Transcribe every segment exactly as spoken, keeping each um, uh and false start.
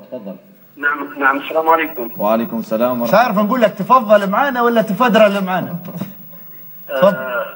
تفضل. نعم نعم السلام عليكم. وعليكم السلام. مش عارف نقول لك تفضل معانا ولا تفدرل معانا. تفضل. آه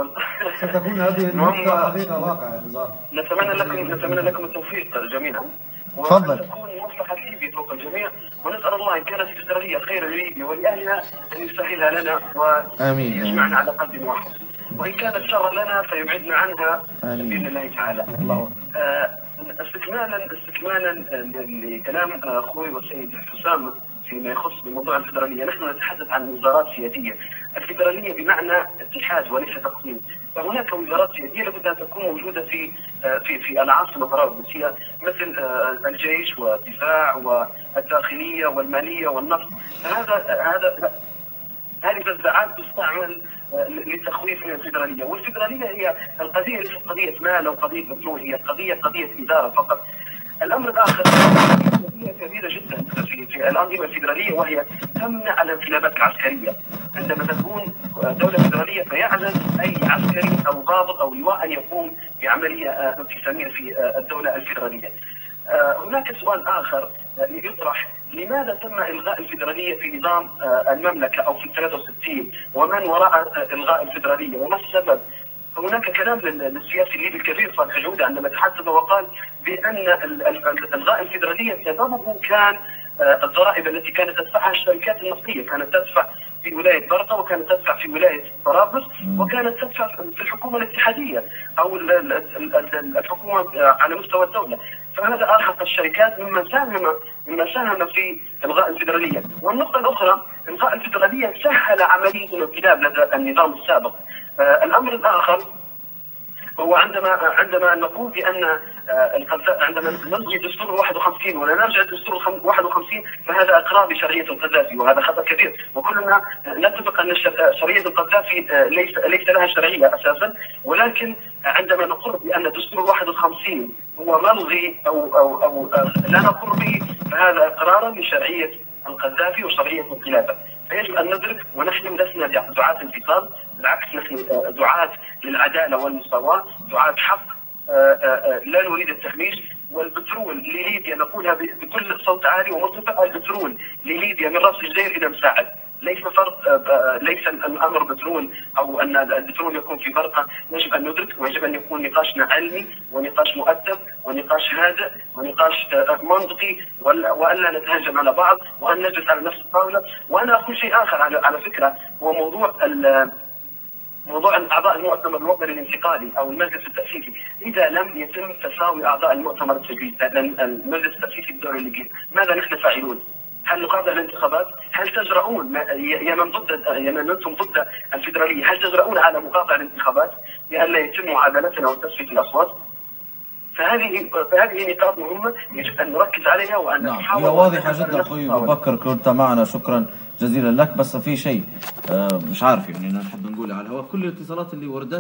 ستكون هذه النقطة حقيقة واقع. نتمنى لكم نتمنى لكم التوفيق جميعا. تفضل. وأن تكون مصلحة ليبيا فوق الجميع، ونسأل الله إن كانت الاستراتيجية خيرا لليبيا ولأهلها أن يسهلها لنا ويجمعنا على قلب واحد، وإن كانت شرا لنا فيبعدنا عنها بإذن الله تعالى. الله. آه استكمالا استكمالا لكلام اخوي والسيد حسام فيما يخص بموضوع الفدراليه، نحن نتحدث عن وزارات سياديه. الفدراليه بمعنى اتحاد وليس تقسيم، فهناك وزارات سياديه لابد ان تكون موجوده في في في العاصمه طرابلس، هي مثل الجيش والدفاع والداخليه والماليه والنفط. هذا هذا هذه الفزاعات تستعمل للتخويف من الفدراليه، والفدراليه هي القضيه ليست قضيه مال او قضيه بترول، هي قضيه قضيه اداره فقط. الامر الاخر قضيه كبيره جدا في, في الانظمه الفدراليه، وهي تمنع الانقلابات العسكريه. عندما تكون دوله فدراليه فيعجز اي عسكري او ضابط او لواء ان يقوم بعمليه انقساميه في الدوله الفدراليه. هناك سؤال آخر يطرح: لماذا تم إلغاء الفدرالية في نظام المملكة أو في ثلاثة وستين، ومن وراء إلغاء الفدرالية وما السبب؟ هناك كلام للسياسي الليبي الكبير صالح جودة عندما تحدث وقال بأن إلغاء الفدرالية سببه كان الضرائب التي كانت تدفعها الشركات النفطية، كانت تدفع في ولاية برقة، وكانت تدفع في ولاية طرابلس، وكانت تدفع في الحكومة الاتحادية أو الحكومة على مستوى الدولة. فهذا أرهق الشركات مما ساهم مما ساهم في إلغاء الفدرالية. والنقطة الأخرى: إلغاء الفدرالية سهل عملية الانقلاب لدى النظام السابق. آه الأمر الآخر هو عندما عندما نقول بان عندما نلغي دستور واحد وخمسين ولا نرجع لدستور واحد وخمسين، فهذا اقرار بشرعيه القذافي، وهذا خطا كبير، وكلنا نتفق ان شرعيه القذافي ليس ليس لها شرعيه اساسا. ولكن عندما نقر بان دستور واحد وخمسين هو ملغي او او او لا نقر به، فهذا اقرارا بشرعيه القذافي وشرعيه الخلافه. فيجب ان ندرك، ونحن لسنا دعاة انفصال، بالعكس نحن دعاة للعداله والمساواه، دعاة حق، لا نريد التهميش. والبترول لليبيا نقولها بكل صوت عالي ومرتفع: البترول لليبيا من راس الجزائر الى مساعد. ليس فرق، ليس الامر بترول او ان البترول يكون في برقه. يجب ان ندرك، ويجب ان يكون نقاشنا علمي ونقاش مؤدب ونقاش هادئ ونقاش منطقي، والا نتهجم على بعض، وان نجلس على نفس الطاوله. وانا اقول شيء اخر على على فكره، هو موضوع موضوع اعضاء المؤتمر الوطني الانتقالي او المجلس التاسيسي. اذا لم يتم تساوي اعضاء المؤتمر التجديدي المجلس التاسيسي الدولي الليبي، ماذا نحن فاعلون؟ هل نقاطع الانتخابات؟ هل تجرؤون يا من ضد يا من انتم ضد الفدراليه، هل تجرؤون على مقاطعه الانتخابات لئلا يتم معادلتنا وتصفيه الاصوات؟ فهذه فهذه نقاط مهمه يجب ان نركز عليها وان نعم. نحاول. هي واضحه جدا اخوي ابو بكر، كنت معنا، شكرا جزيلا لك. بس في شيء مش عارف يعني نحب نقول على الهواء: كل الاتصالات اللي وردت